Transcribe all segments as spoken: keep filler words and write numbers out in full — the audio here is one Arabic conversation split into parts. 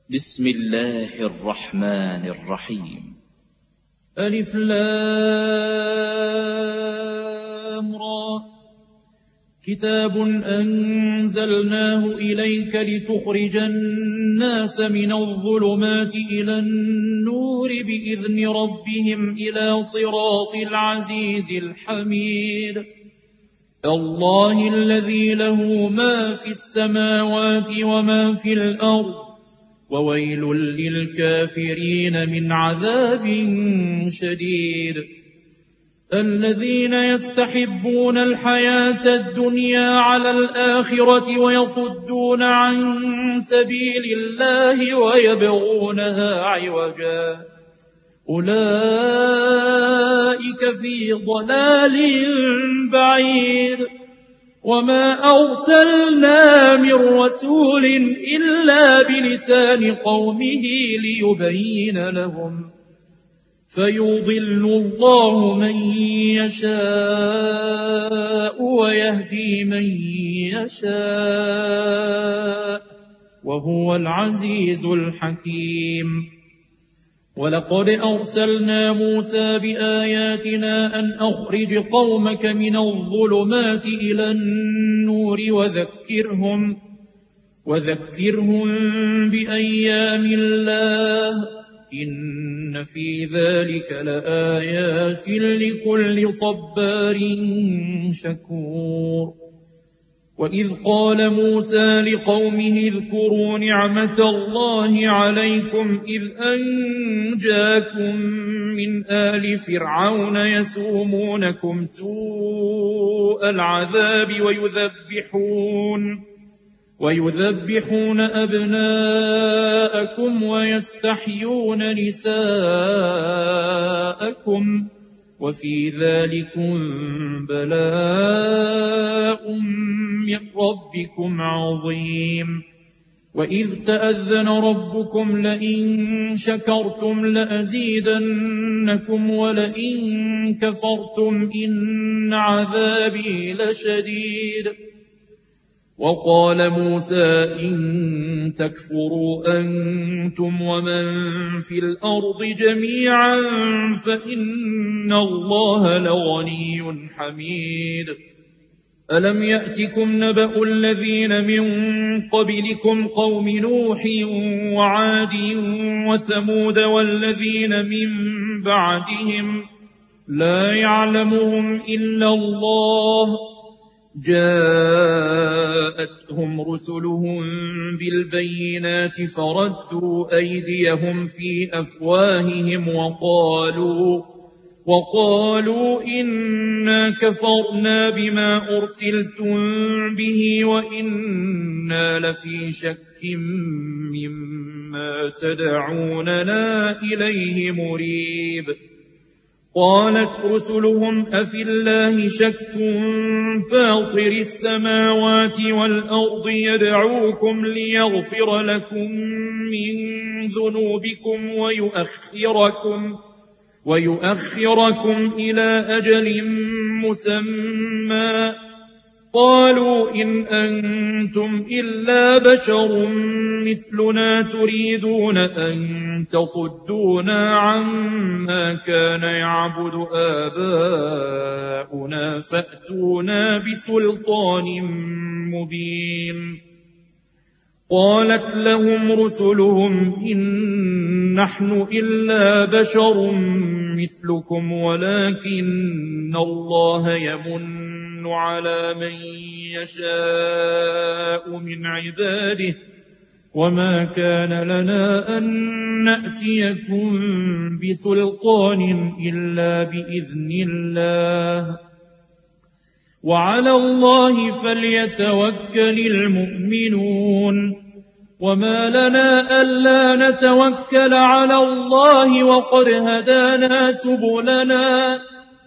بسم الله الرحمن الرحيم. ألف لام را. كتاب أنزلناه إليك لتخرج الناس من الظلمات إلى النور بإذن ربهم إلى صراط العزيز الحميد. الله الذي له ما في السماوات وما في الأرض، وويل للكافرين من عذاب شديد. الذين يستحبون الحياة الدنيا على الآخرة ويصدون عن سبيل الله ويبغونها عوجا، أولئك في ضلال بعيد. وما أرسلنا من رسول إلا بلسان قومه ليبين لهم، فيضل الله من يشاء ويهدي من يشاء، وهو العزيز الحكيم. ولقد أرسلنا موسى بآياتنا أن أخرج قومك من الظلمات إلى النور وذكرهم, وذكرهم بأيام الله، إن في ذلك لآيات لكل صبار شكور. وإذ قال موسى لقومه اذكروا نعمة الله عليكم إذ أنجاكم من آل فرعون يسومونكم سوء العذاب ويذبحون, ويذبحون أبناءكم ويستحيون نساءكم، وفي ذلكم بلاء من ربكم عظيم. وإذ تأذن ربكم لئن شكرتم لأزيدنكم ولئن كفرتم إن عذابي لشديد. وقال موسى إن تكفروا أنتم ومن في الأرض جميعا فإن الله لغني حميد. ألم يأتكم نبأ الذين من قبلكم قوم نوح وعاد وثمود والذين من بعدهم لا يعلمهم إلا الله، جاءتهم رسلهم بالبينات فردوا أيديهم في أفواههم وقالوا وقالوا إنا كفرنا بما أرسلتم به وإنا لفي شك مما تدعوننا إليه مريب. قالت رسلهم أفي الله شك فاطر السماوات والأرض يدعوكم ليغفر لكم من ذنوبكم ويؤخركم ويؤخركم إلى أجل مسمى. قالوا إن أنتم إلا بشر مثلنا تريدون أن تصدونا عما كان يعبد آباؤنا فأتونا بسلطان مبين. قالت لهم رسلهم إن نحن إلا بشر مثلكم ولكن الله يمن على من يشاء من عباده، وما كان لنا أن نأتيكم بسلطان إلا بإذن الله، وعلى الله فليتوكل المؤمنون. وما لنا ألا نتوكل على الله وقد هدانا سبلنا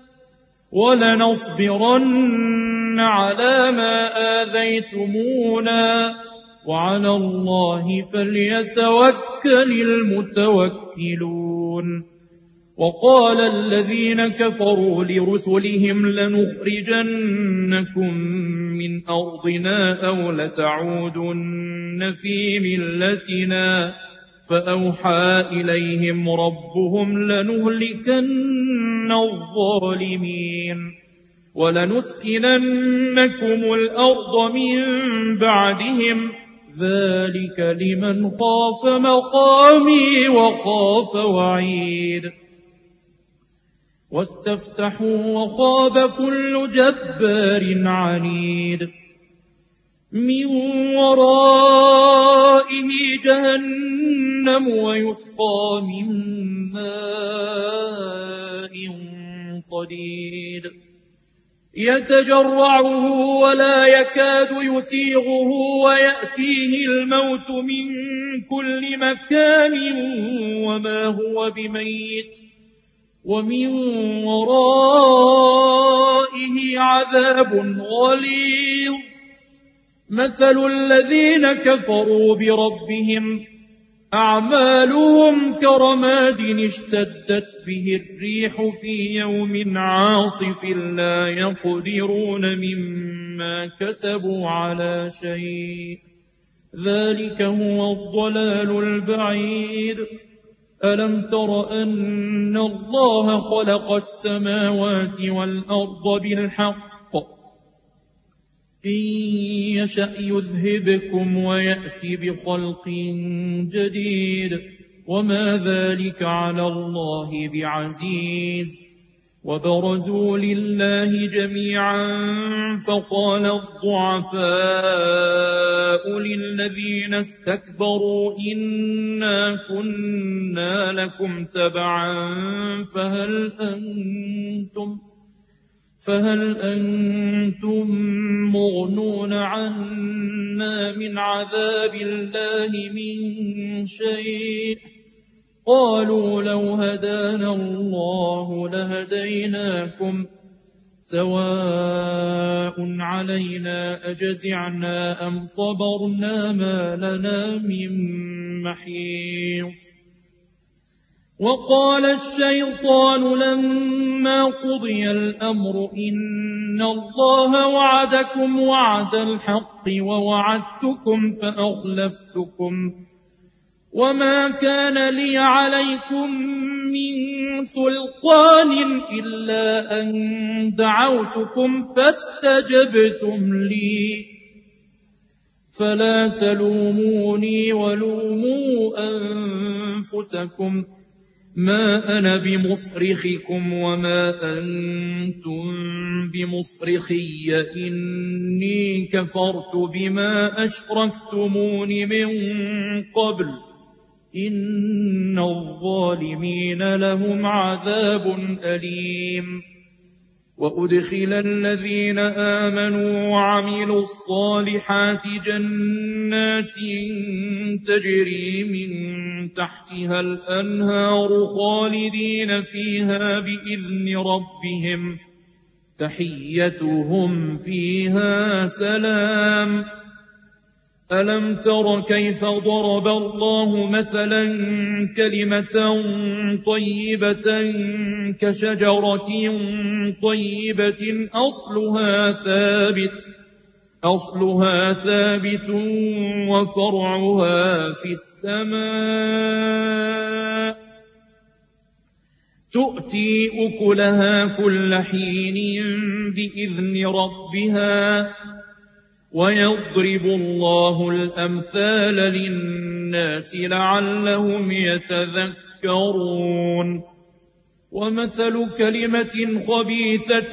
ولنصبرن على ما آذيتمونا وعلى الله فليتوكل المتوكلون. وقال الذين كفروا لرسلهم لنخرجنكم من أرضنا أو لتعودن في ملتنا فأوحى إليهم ربهم لنهلكن الظالمين ولنسكننكم الأرض من بعدهم ذلك لمن خاف مقامي وخاف وعيد واستفتحوا وخاب كل جبار عنيد من ورائه جهنم ويسقى من ماء صديد يتجرعه ولا يكاد يسيغه ويأتيه الموت من كل مكان وما هو بميت ومن ورائه عذاب غليظ مثل الذين كفروا بربهم أعمالهم كرماد اشتدت به الريح في يوم عاصف لا يقدرون مما كسبوا على شيء ذلك هو الضلال البعيد ألم تر أن الله خلق السماوات والأرض بالحق إن يشأ يذهبكم ويأتي بخلق جديد وما ذلك على الله بعزيز وبرزوا لله جميعا فقال الضعفاء للذين استكبروا إنا كنا لكم تبعا فهل أنتم فهل أنتم مغنون عنا من عذاب الله من شيء قالوا لو هدانا الله لهديناكم سواء علينا أجزعنا أم صبرنا ما لنا من محيص وقال الشيطان لما قضي الأمر إن الله وعدكم وعد الحق ووعدتكم فأخلفتكم وما كان لي عليكم من سلطان إلا أن دعوتكم فاستجبتم لي فلا تلوموني ولوموا أنفسكم ما أنا بمصرخكم وما أنتم بمصرخي إني كفرت بما أشركتمون من قبل إن الظالمين لهم عذاب أليم وأدخل الذين آمنوا وعملوا الصالحات جنات تجري من تحتها الأنهار خالدين فيها بإذن ربهم تحيتهم فيها سلام ألم تر كيف ضرب الله مثلا كلمة طيبة كشجرة طيبة أصلها ثابت أصلها ثابت وفرعها في السماء تؤتي أكلها كل حين بإذن ربها ويضرب الله الأمثال للناس لعلهم يتذكرون ومثل كلمة خبيثة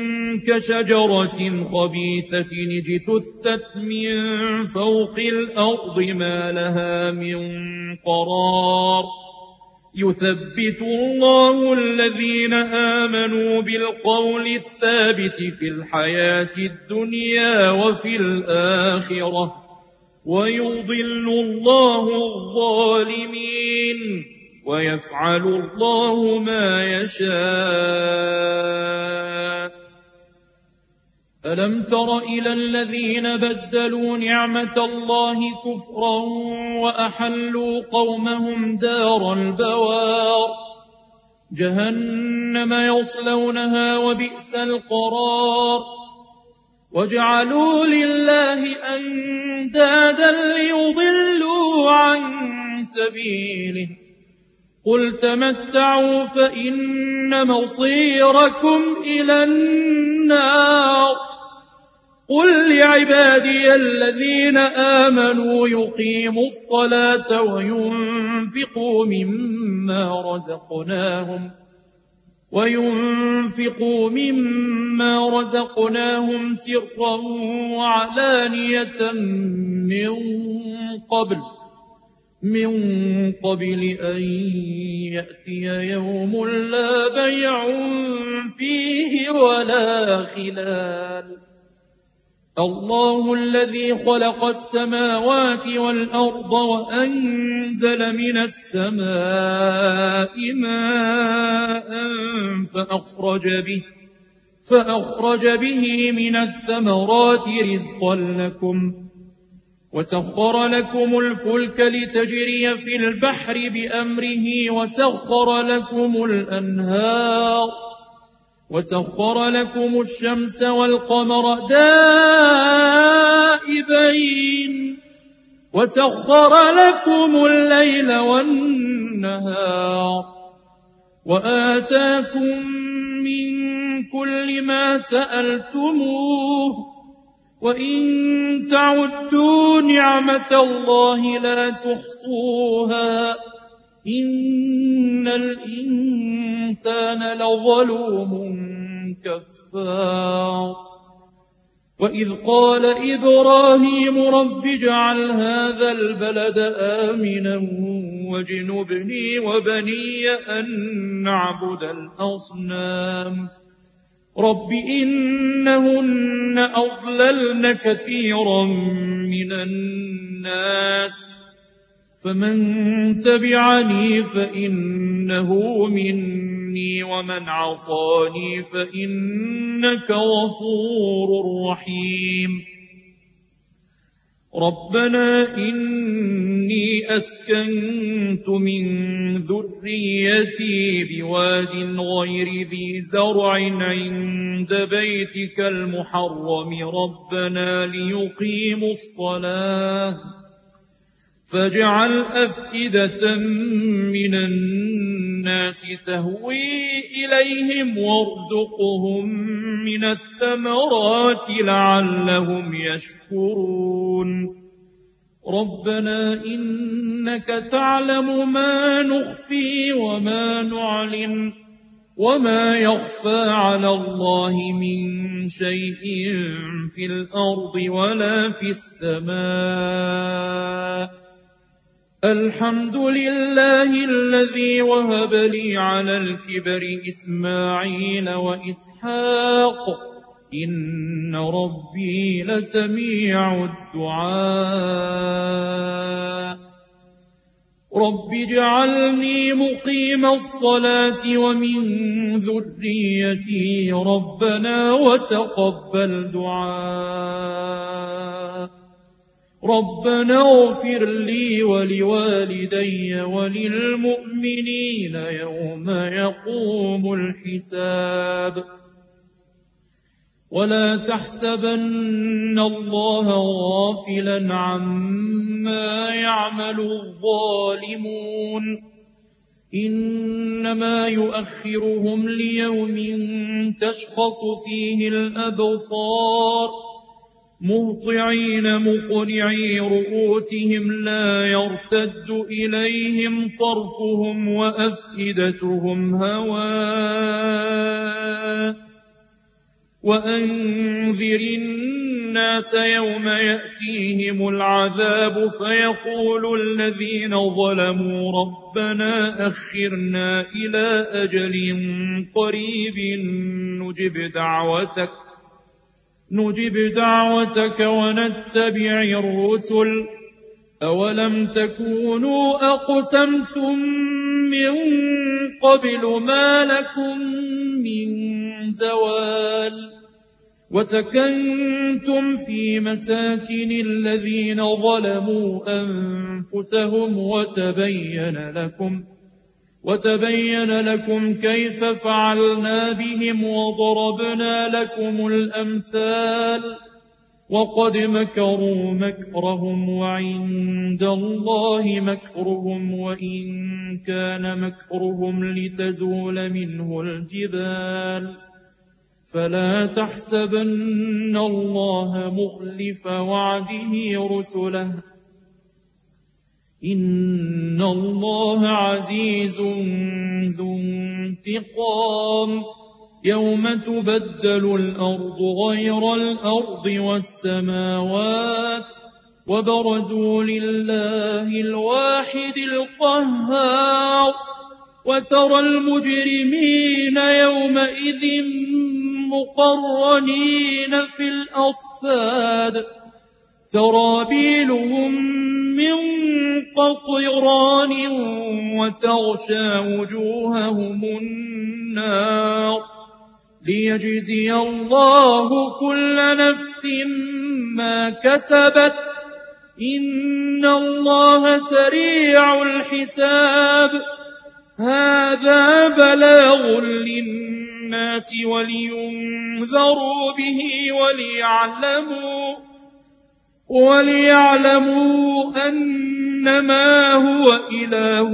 كشجرة خبيثة اجتثت من فوق الأرض ما لها من قرار يثبت الله الذين آمنوا بالقول الثابت في الحياة الدنيا وفي الآخرة ويضل الله الظالمين ويفعل الله ما يشاء ألم تر إلى الذين بدلوا نعمة الله كفرا وأحلوا قومهم دار البوار جهنم يصلونها وبئس القرار وجعلوا لله أندادا ليضلوا عن سبيله قل تمتعوا فإن مصيركم إلى النار قل لعبادي الذين آمنوا يقيموا الصلاة وينفقوا مما رزقناهم وينفقوا مما رزقناهم سرا وعلانية من قبل من قبل أن يأتي يوم لا بيع فيه ولا خلال الله الذي خلق السماوات والأرض وأنزل من السماء ماء فأخرج به فأخرج به من الثمرات رزقا لكم وسخر لكم الفلك لتجري في البحر بأمره وسخر لكم الأنهار وسخر لكم الشمس والقمر دائبين وسخر لكم الليل والنهار وآتاكم من كل ما سألتموه وإن تعدوا نعمة الله لا تحصوها إن الإنسان لظلوم كفار وإذ قال إبراهيم رب اجعل هذا البلد آمنا واجنبني وبني أن نعبد الأصنام رب إنهن أضللن كثيرا من الناس فمن تبعني فإنه مني ومن عصاني فإنك غفور رحيم ربنا إني أسكنت من ذريتي بواد غير ذي زرع عند بيتك المحرم ربنا ليقيموا الصلاة فاجعل أفئدة من الناس تهوي إليهم وارزقهم من الثمرات لعلهم يشكرون ربنا إنك تعلم ما نخفي وما نعلن وما يخفى على الله من شيء في الأرض ولا في السماء الحمد لله الذي وهب لي على الكبر إسماعيل وإسحاق إن ربي لسميع الدعاء رب اجعلني مقيم الصلاة ومن ذريتي ربنا وتقبل دعاء ربنا اغفر لي ولوالدي وللمؤمنين يوم يقوم الحساب ولا تحسبن الله غافلا عما يعمل الظالمون إنما يؤخرهم ليوم تشخص فيه الأبصار مهطعين مقنعي رؤوسهم لا يرتد إليهم طرفهم وأفئدتهم هواء وأنذر الناس يوم يأتيهم العذاب فيقول الذين ظلموا ربنا أخرنا إلى أجل قريب نجب دعوتك نجب دعوتك ونتبع الرسل أولم تكونوا أقسمتم من قبل ما لكم من زوال وسكنتم في مساكن الذين ظلموا أنفسهم وتبين لكم وتبين لكم كيف فعلنا بهم وضربنا لكم الأمثال وقد مكروا مكرهم وعند الله مكرهم وإن كان مكرهم لتزول منه الجبال فلا تحسبن الله مخلف وعده رسله إن الله عزيز ذو انتقام يوم تبدل الأرض غير الأرض والسماوات وبرزوا لله الواحد القهار وترى المجرمين يومئذ مقرنين في الأصفاد سرابيلهم من قطران وتغشى وجوههم النار ليجزي الله كل نفس ما كسبت إن الله سريع الحساب هذا بلاغ للناس ولينذروا به وليعلموا وليعلموا أنما هو إله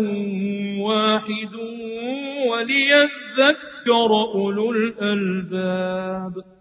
واحد وليذكر أولو الألباب.